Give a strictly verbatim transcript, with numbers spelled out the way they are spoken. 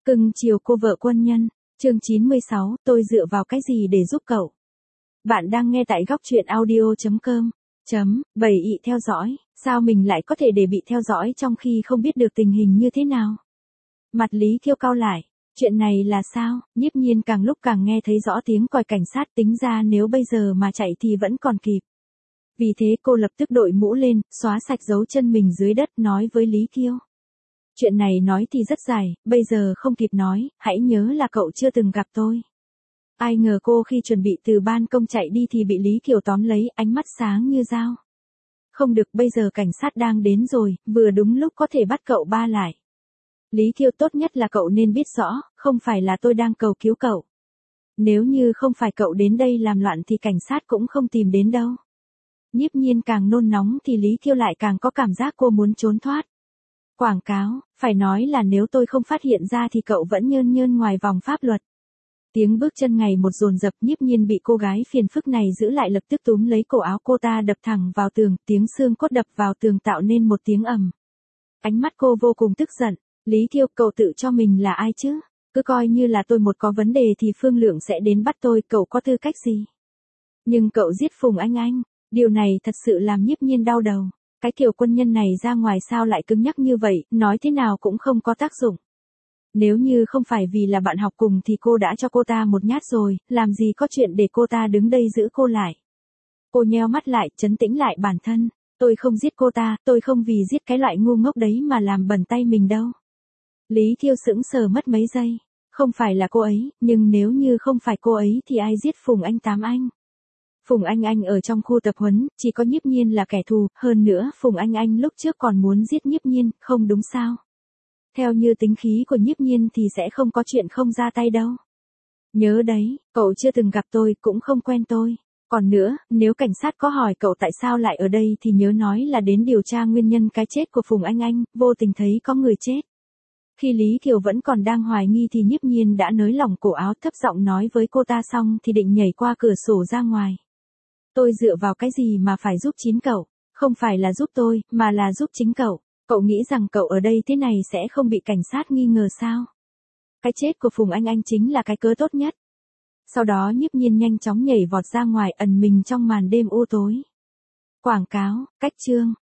Cưng chiều cô vợ quân nhân. Chương chín mươi sáu, tôi dựa vào cái gì để giúp cậu? Bạn đang nghe tại góc truyện audio chấm com. Chấm, bày ị theo dõi, sao mình lại có thể để bị theo dõi trong khi không biết được tình hình như thế nào? Mặt Lý Kiêu cau lại, chuyện này là sao? Nhiếp Nhiên càng lúc càng nghe thấy rõ tiếng còi cảnh sát, tính ra nếu bây giờ mà chạy thì vẫn còn kịp. Vì thế cô lập tức đội mũ lên, xóa sạch dấu chân mình dưới đất, nói với Lý Kiêu. Chuyện này nói thì rất dài, bây giờ không kịp nói, hãy nhớ là cậu chưa từng gặp tôi. Ai ngờ cô khi chuẩn bị từ ban công chạy đi thì bị Lý Kiều tóm lấy, ánh mắt sáng như dao. Không được, bây giờ cảnh sát đang đến rồi, vừa đúng lúc có thể bắt cậu ba lại. Lý Kiều, tốt nhất là cậu nên biết rõ, không phải là tôi đang cầu cứu cậu. Nếu như không phải cậu đến đây làm loạn thì cảnh sát cũng không tìm đến đâu. Nhiếp Nhiên càng nôn nóng thì Lý Kiều lại càng có cảm giác cô muốn trốn thoát. Quảng cáo, phải nói là nếu tôi không phát hiện ra thì cậu vẫn nhơn nhơn ngoài vòng pháp luật. Tiếng bước chân ngày một dồn dập, Nhiếp Nhiên bị cô gái phiền phức này giữ lại, lập tức túm lấy cổ áo cô ta đập thẳng vào tường, tiếng xương cốt đập vào tường tạo nên một tiếng ầm. Ánh mắt cô vô cùng tức giận. Lý Kiều, cậu tự cho mình là ai chứ? Cứ coi như là tôi một có vấn đề thì Phương Lượng sẽ đến bắt tôi, cậu có tư cách gì? Nhưng cậu giết Phùng Anh Anh, điều này thật sự làm Nhiếp Nhiên đau đầu. Cái kiểu quân nhân này ra ngoài sao lại cứng nhắc như vậy, nói thế nào cũng không có tác dụng. Nếu như không phải vì là bạn học cùng thì cô đã cho cô ta một nhát rồi, làm gì có chuyện để cô ta đứng đây giữ cô lại. Cô nheo mắt lại, trấn tĩnh lại bản thân. Tôi không giết cô ta, tôi không vì giết cái loại ngu ngốc đấy mà làm bẩn tay mình đâu. Lý Kiêu sững sờ mất mấy giây. Không phải là cô ấy, nhưng nếu như không phải cô ấy thì ai giết Phùng Anh Tám Anh? Phùng Anh Anh ở trong khu tập huấn, chỉ có Nhiếp Nhiên là kẻ thù, hơn nữa Phùng Anh Anh lúc trước còn muốn giết Nhiếp Nhiên, không đúng sao? Theo như tính khí của Nhiếp Nhiên thì sẽ không có chuyện không ra tay đâu. Nhớ đấy, cậu chưa từng gặp tôi, cũng không quen tôi. Còn nữa, nếu cảnh sát có hỏi cậu tại sao lại ở đây thì nhớ nói là đến điều tra nguyên nhân cái chết của Phùng Anh Anh, vô tình thấy có người chết. Khi Lý Kiều vẫn còn đang hoài nghi thì Nhiếp Nhiên đã nới lỏng cổ áo, thấp giọng nói với cô ta xong thì định nhảy qua cửa sổ ra ngoài. Tôi dựa vào cái gì mà phải giúp chính cậu? Không phải là giúp tôi, mà là giúp chính cậu. Cậu nghĩ rằng cậu ở đây thế này sẽ không bị cảnh sát nghi ngờ sao? Cái chết của Phùng Anh Anh chính là cái cớ tốt nhất. Sau đó Nhiếp Nhiên nhanh chóng nhảy vọt ra ngoài, ẩn mình trong màn đêm u tối. Quảng cáo, cách chương.